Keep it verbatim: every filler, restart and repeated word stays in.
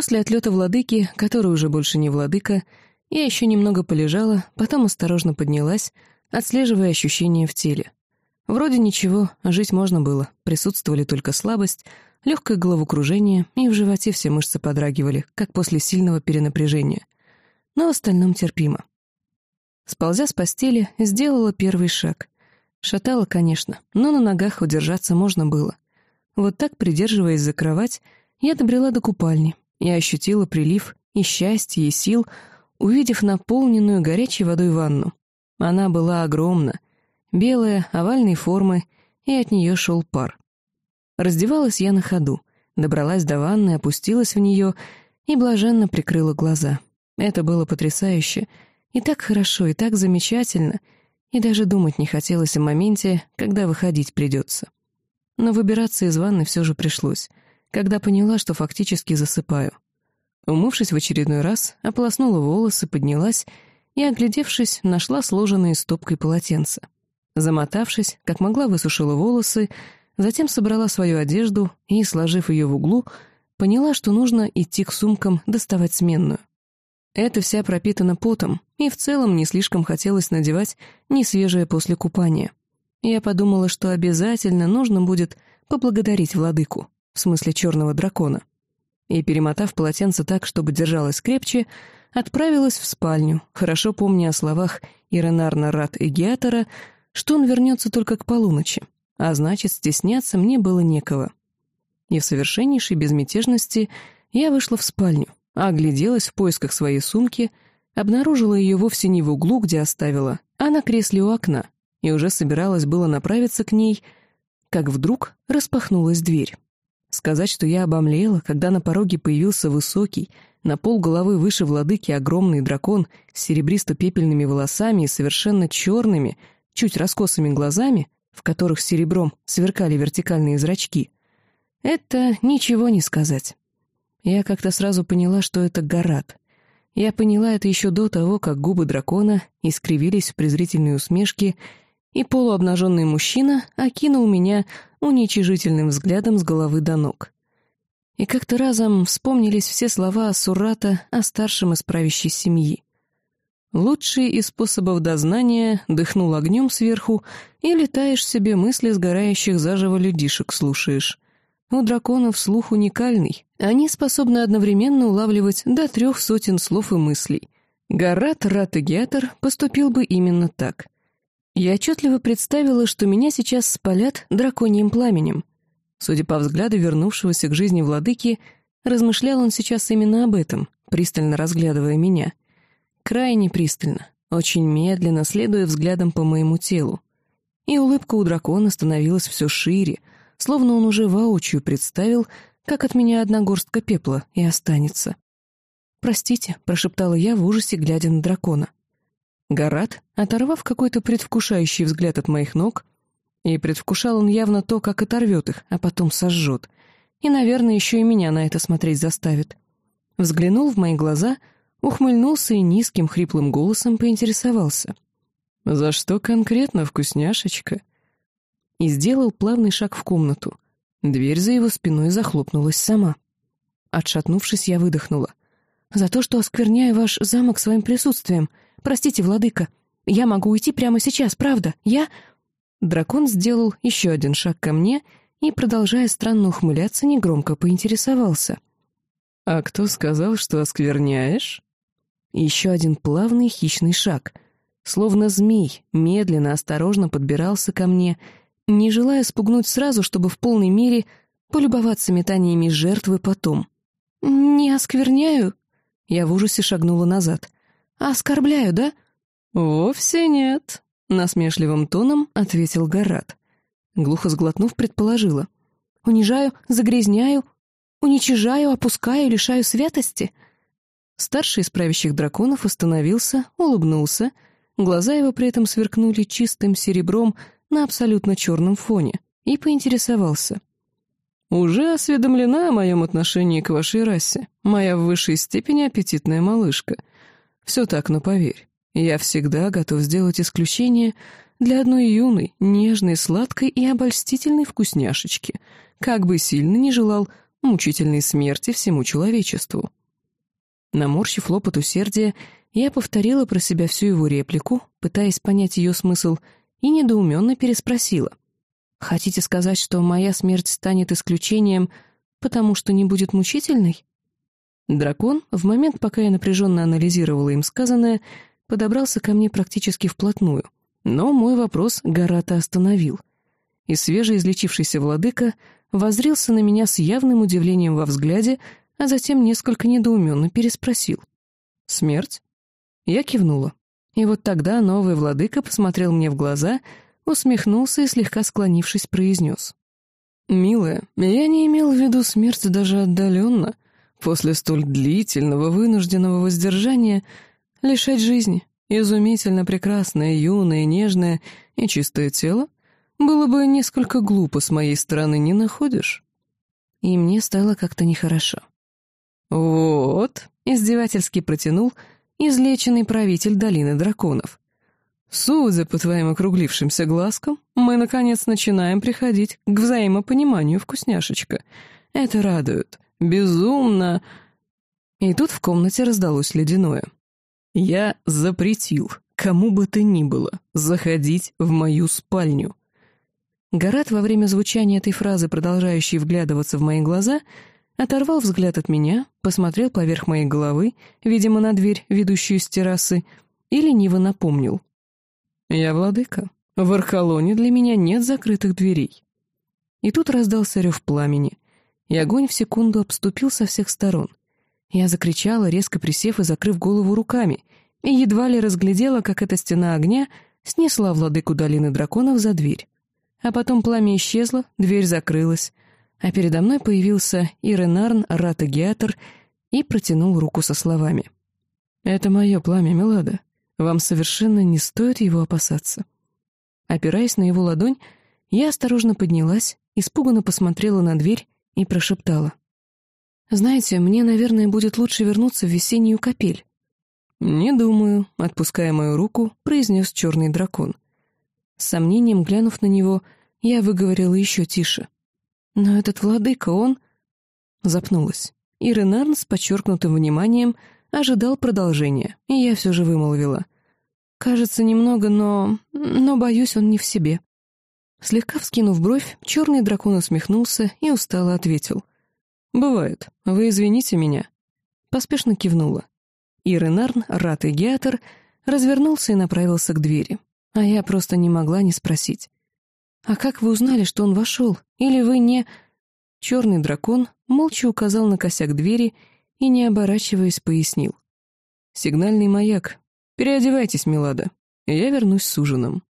После отлета владыки, который уже больше не владыка, я еще немного полежала, потом осторожно поднялась, отслеживая ощущения в теле. Вроде ничего, жить можно было, присутствовали только слабость, легкое головокружение, и в животе все мышцы подрагивали, как после сильного перенапряжения. Но в остальном терпимо. Сползя с постели, сделала первый шаг. Шатала, конечно, но на ногах удержаться можно было. Вот так, придерживаясь за кровать, я добрела до купальни и ощутила прилив и счастья, и сил, увидев наполненную горячей водой ванну. Она была огромна, белая, овальной формы, и от нее шел пар. Раздевалась я на ходу, добралась до ванны, опустилась в нее и блаженно прикрыла глаза. Это было потрясающе, и так хорошо, и так замечательно, и даже думать не хотелось о моменте, когда выходить придется. Но выбираться из ванны все же пришлось, когда поняла, что фактически засыпаю. Умывшись в очередной раз, ополоснула волосы, поднялась и, оглядевшись, нашла сложенные стопкой полотенца. Замотавшись, как могла, высушила волосы, затем собрала свою одежду и, сложив ее в углу, поняла, что нужно идти к сумкам доставать сменную. Эта вся пропитана потом, и в целом не слишком хотелось надевать несвежее после купания. Я подумала, что обязательно нужно будет поблагодарить владыку, в смысле черного дракона. И, перемотав полотенце так, чтобы держалось крепче, отправилась в спальню, хорошо помня о словах Иренарна Рат Эгиатора, что он вернется только к полуночи, а значит, стесняться мне было некого. И в совершеннейшей безмятежности я вышла в спальню, огляделась в поисках своей сумки, обнаружила ее вовсе не в углу, где оставила, а на кресле у окна, и уже собиралась было направиться к ней, как вдруг распахнулась дверь. Сказать, что я обомлела, когда на пороге появился высокий, на полголовы выше владыки огромный дракон с серебристо-пепельными волосами и совершенно черными, чуть раскосыми глазами, в которых серебром сверкали вертикальные зрачки. Это ничего не сказать. Я как-то сразу поняла, что это Гарат. Я поняла это еще до того, как губы дракона искривились в презрительной усмешке, и полуобнаженный мужчина окинул меня уничижительным взглядом с головы до ног. И как-то разом вспомнились все слова Суррата о старшем из правящей семьи. «Лучший из способов дознания дыхнул огнем сверху и летаешь себе мысли сгорающих заживо людишек слушаешь. У драконов слух уникальный, они способны одновременно улавливать до трех сотен слов и мыслей. Гарат Рат Эгиатор поступил бы именно так. Я отчетливо представила, что меня сейчас спалят драконьим пламенем. Судя по взгляду вернувшегося к жизни владыки, размышлял он сейчас именно об этом, пристально разглядывая меня. Крайне пристально, очень медленно, следуя взглядом по моему телу. И улыбка у дракона становилась все шире, словно он уже воочию представил, как от меня одна горстка пепла и останется. «Простите», — прошептала я в ужасе, глядя на дракона. Гарат, оторвав какой-то предвкушающий взгляд от моих ног, и предвкушал он явно то, как оторвет их, а потом сожжет, и, наверное, еще и меня на это смотреть заставит, взглянул в мои глаза, ухмыльнулся и низким хриплым голосом поинтересовался. «За что конкретно, вкусняшечка?» И сделал плавный шаг в комнату. Дверь за его спиной захлопнулась сама. Отшатнувшись, я выдохнула. «За то, что оскверняю ваш замок своим присутствием. Простите, владыка, я могу уйти прямо сейчас, правда? Я...» Дракон сделал еще один шаг ко мне и, продолжая странно ухмыляться, негромко поинтересовался. «А кто сказал, что оскверняешь?» Еще один плавный хищный шаг. Словно змей, медленно, осторожно подбирался ко мне, не желая спугнуть сразу, чтобы в полной мере полюбоваться метаниями жертвы потом. «Не оскверняю?» Я в ужасе шагнула назад. «Оскорбляю, да?» «Вовсе нет», — насмешливым тоном ответил Гарат. Глухо сглотнув, предположила. «Унижаю, загрязняю, уничижаю, опускаю, лишаю святости?» Старший из правящих драконов остановился, улыбнулся. Глаза его при этом сверкнули чистым серебром на абсолютно черном фоне и поинтересовался. «Уже осведомлена о моем отношении к вашей расе, моя в высшей степени аппетитная малышка. Все так, но поверь, я всегда готов сделать исключение для одной юной, нежной, сладкой и обольстительной вкусняшечки, как бы сильно не желал мучительной смерти всему человечеству. Наморщив лоб от усердия, я повторила про себя всю его реплику, пытаясь понять ее смысл, и недоуменно переспросила. «Хотите сказать, что моя смерть станет исключением, потому что не будет мучительной?» Дракон, в момент, пока я напряженно анализировала им сказанное, подобрался ко мне практически вплотную, но мой вопрос Гарата остановил. И свежеизлечившийся владыка воззрился на меня с явным удивлением во взгляде, а затем несколько недоуменно переспросил. «Смерть?» Я кивнула. И вот тогда новый владыка посмотрел мне в глаза, усмехнулся и, слегка склонившись, произнес. «Милая, я не имел в виду смерть даже отдаленно. После столь длительного вынужденного воздержания лишать жизни изумительно прекрасное, юное, нежное и чистое тело было бы несколько глупо с моей стороны, не находишь?» И мне стало как-то нехорошо. «Вот», — издевательски протянул излеченный правитель долины драконов. «Судя по твоим округлившимся глазкам, мы, наконец, начинаем приходить к взаимопониманию, вкусняшечка. Это радует. Безумно...» И тут в комнате раздалось ледяное. «Я запретил, кому бы то ни было, заходить в мою спальню». Гарат во время звучания этой фразы, продолжающей вглядываться в мои глаза, оторвал взгляд от меня, посмотрел поверх моей головы, видимо, на дверь, ведущую с террасы, и лениво напомнил. «Я владыка. В Архалоне для меня нет закрытых дверей». И тут раздался рев пламени, и огонь в секунду обступил со всех сторон. Я закричала, резко присев и закрыв голову руками, и едва ли разглядела, как эта стена огня снесла владыку долины драконов за дверь. А потом пламя исчезло, дверь закрылась, а передо мной появился Иренарн Ратагиатор и протянул руку со словами. «Это мое пламя, Милада. Вам совершенно не стоит его опасаться». Опираясь на его ладонь, я осторожно поднялась, испуганно посмотрела на дверь и прошептала. «Знаете, мне, наверное, будет лучше вернуться в весеннюю капель». «Не думаю», — отпуская мою руку, произнес черный дракон. С сомнением глянув на него, я выговорила еще тише. «Но этот владыка, он...» Запнулась. И Ренарн с подчеркнутым вниманием ожидал продолжения, и я все же вымолвила. «Кажется, немного, но... но, боюсь, он не в себе». Слегка вскинув бровь, черный дракон усмехнулся и устало ответил. «Бывает. Вы извините меня». Поспешно кивнула. И Ренарн, Рат и Геатор, развернулся и направился к двери. А я просто не могла не спросить. «А как вы узнали, что он вошел? Или вы не...» Черный дракон молча указал на косяк двери и, не оборачиваясь, пояснил. «Сигнальный маяк. Переодевайтесь, Милада. Я вернусь с ужином».